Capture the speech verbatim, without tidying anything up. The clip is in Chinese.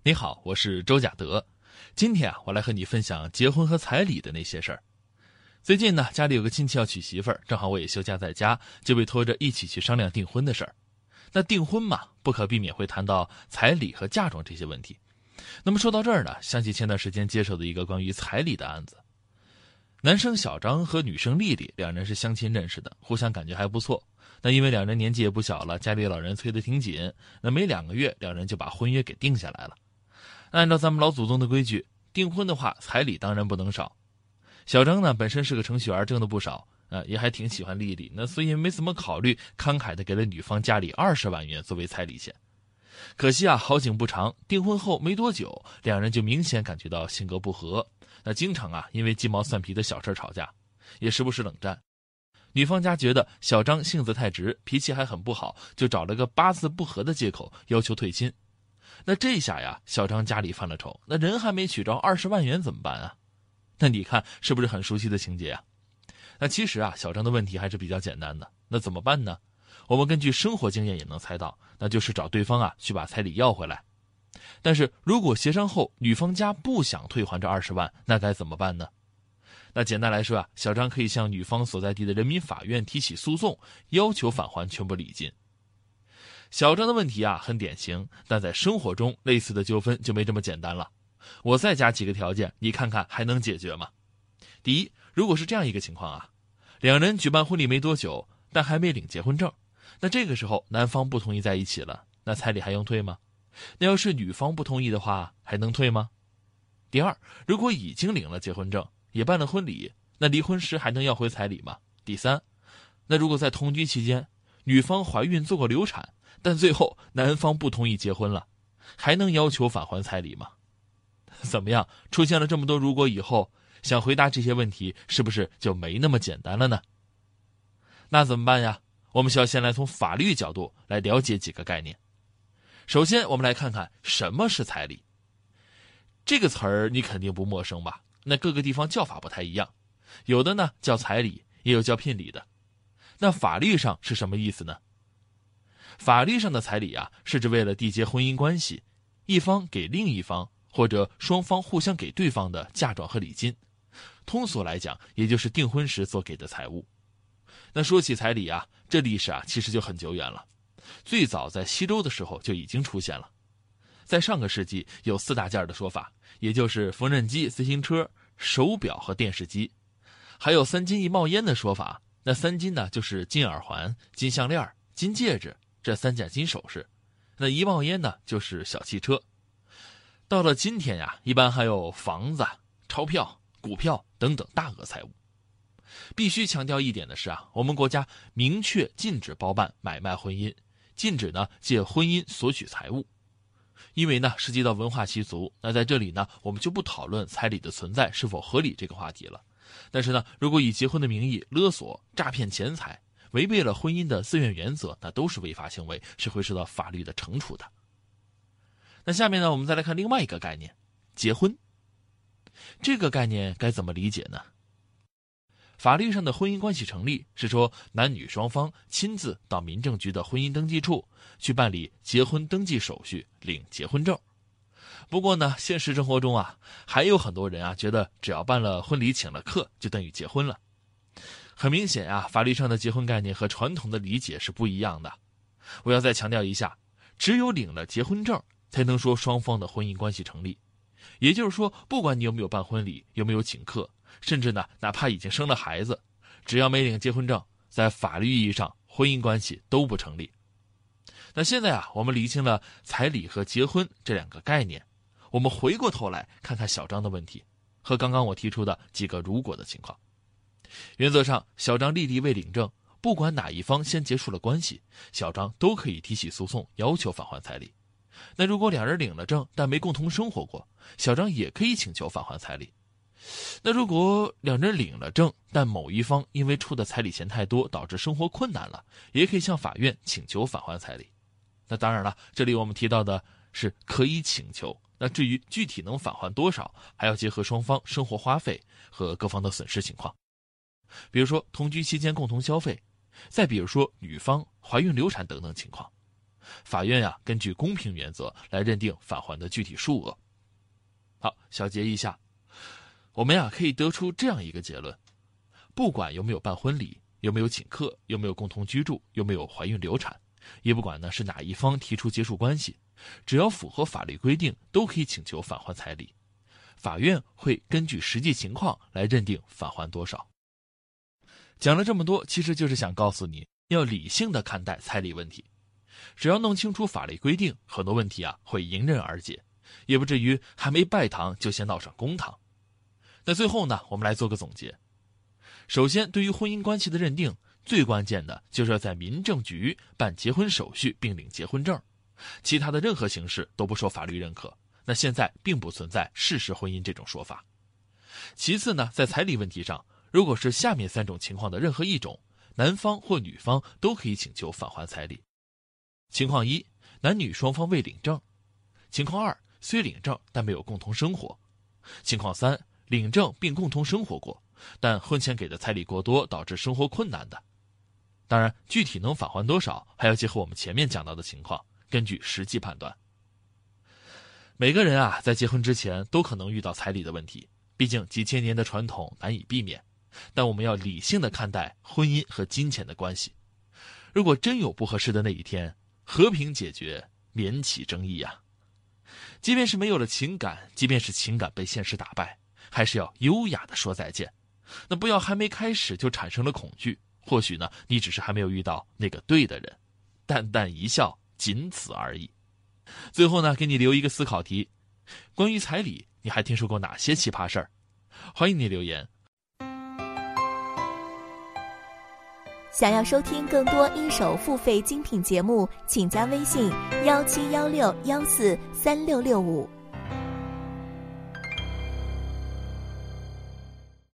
你好，我是周甲德。今天啊，我来和你分享结婚和彩礼的那些事儿。最近呢，家里有个亲戚要娶媳妇儿，正好我也休假在家，就被拖着一起去商量订婚的事儿。那订婚嘛，不可避免会谈到彩礼和嫁妆这些问题。那么说到这儿呢，想起前段时间接手的一个关于彩礼的案子。男生小张和女生丽丽两人是相亲认识的，互相感觉还不错。那因为两人年纪也不小了，家里老人催得挺紧，那没两个月，两人就把婚约给定下来了。按照咱们老祖宗的规矩，订婚的话，彩礼当然不能少。小张呢，本身是个程序员，挣的不少，呃，也还挺喜欢丽丽，那所以没怎么考虑，慷慨的给了女方家里二十万元作为彩礼钱。可惜啊，好景不长，订婚后没多久，两人就明显感觉到性格不合，那经常啊，因为鸡毛蒜皮的小事吵架，也时不时冷战。女方家觉得小张性子太直，脾气还很不好，就找了个八字不合的借口要求退亲。那这下呀，小张家里犯了愁，那人还没娶着，二十万元怎么办啊？那你看是不是很熟悉的情节啊？那其实啊，小张的问题还是比较简单的。那怎么办呢？我们根据生活经验也能猜到，那就是找对方啊去把彩礼要回来。但是如果协商后女方家不想退还这二十万，那该怎么办呢？那简单来说啊，小张可以向女方所在地的人民法院提起诉讼，要求返还全部礼金。小张的问题啊很典型，但在生活中类似的纠纷就没这么简单了。我再加几个条件，你看看还能解决吗？第一，如果是这样一个情况啊，两人举办婚礼没多久，但还没领结婚证，那这个时候男方不同意在一起了，那彩礼还用退吗？那要是女方不同意的话，还能退吗？第二，如果已经领了结婚证，也办了婚礼，那离婚时还能要回彩礼吗？第三，那如果在同居期间，女方怀孕做过流产，但最后男方不同意结婚了，还能要求返还彩礼吗？怎么样，出现了这么多如果以后，想回答这些问题是不是就没那么简单了呢？那怎么办呀？我们需要先来从法律角度来了解几个概念。首先我们来看看什么是彩礼。这个词儿你肯定不陌生吧？那各个地方叫法不太一样，有的呢叫彩礼，也有叫聘礼的。那法律上是什么意思呢？法律上的彩礼啊，是指为了缔结婚姻关系，一方给另一方或者双方互相给对方的嫁妆和礼金。通俗来讲，也就是订婚时所给的财物。那说起彩礼啊，这历史啊其实就很久远了，最早在西周的时候就已经出现了。在上个世纪有四大件的说法，也就是缝纫机、自行车、手表和电视机。还有三金一冒烟的说法，那三金呢就是金耳环、金项链、金戒指这三件金首饰，那一冒烟呢就是小汽车。到了今天呀，一般还有房子、钞票、股票等等大额财物。必须强调一点的是啊，我们国家明确禁止包办买卖婚姻，禁止呢借婚姻索取财物。因为呢涉及到文化习俗，那在这里呢我们就不讨论彩礼的存在是否合理这个话题了。但是呢，如果以结婚的名义勒索、诈骗钱财，违背了婚姻的自愿原则，那都是违法行为，是会受到法律的惩处的。那下面呢，我们再来看另外一个概念，结婚。这个概念该怎么理解呢？法律上的婚姻关系成立，是说男女双方亲自到民政局的婚姻登记处去办理结婚登记手续，领结婚证。不过呢，现实生活中啊，还有很多人啊，觉得只要办了婚礼请了客，就等于结婚了。很明显啊，法律上的结婚概念和传统的理解是不一样的。我要再强调一下，只有领了结婚证，才能说双方的婚姻关系成立。也就是说，不管你有没有办婚礼，有没有请客，甚至呢，哪怕已经生了孩子，只要没领结婚证，在法律意义上，婚姻关系都不成立。那现在啊，我们厘清了彩礼和结婚这两个概念，我们回过头来看看小张的问题，和刚刚我提出的几个如果的情况。原则上，小张丽丽未领证，不管哪一方先结束了关系，小张都可以提起诉讼，要求返还彩礼。那如果两人领了证，但没共同生活过，小张也可以请求返还彩礼。那如果两人领了证，但某一方因为出的彩礼钱太多，导致生活困难了，也可以向法院请求返还彩礼。那当然了，这里我们提到的是可以请求，那至于具体能返还多少，还要结合双方生活花费和各方的损失情况。比如说同居期间共同消费，再比如说女方怀孕流产等等情况。 法院呀、啊、根据公平原则来认定返还的具体数额。好，小结一下，我们呀、啊、可以得出这样一个结论：不管有没有办婚礼，有没有请客，有没有共同居住，有没有怀孕流产，也不管呢是哪一方提出结束关系，只要符合法律规定，都可以请求返还彩礼。法院会根据实际情况来认定返还多少。讲了这么多，其实就是想告诉你要理性的看待彩礼问题。只要弄清楚法律规定，很多问题啊会迎刃而解，也不至于还没拜堂就先闹上公堂。那最后呢，我们来做个总结。首先，对于婚姻关系的认定，最关键的就是要在民政局办结婚手续并领结婚证，其他的任何形式都不受法律认可。那现在并不存在事实婚姻这种说法。其次呢，在彩礼问题上，如果是下面三种情况的任何一种，男方或女方都可以请求返还彩礼。情况一，男女双方未领证；情况二，虽领证但没有共同生活；情况三，领证并共同生活过，但婚前给的彩礼过多，导致生活困难的。当然，具体能返还多少，还要结合我们前面讲到的情况，根据实际判断。每个人啊，在结婚之前都可能遇到彩礼的问题，毕竟几千年的传统难以避免。但我们要理性的看待婚姻和金钱的关系。如果真有不合适的那一天，和平解决，免起争议啊。即便是没有了情感，即便是情感被现实打败，还是要优雅的说再见。那不要还没开始就产生了恐惧，或许呢，你只是还没有遇到那个对的人，淡淡一笑，仅此而已。最后呢，给你留一个思考题：关于彩礼，你还听说过哪些奇葩事儿？欢迎你留言。 想要收听更多一手付费精品节目，请加微信幺七幺六幺四三六六五。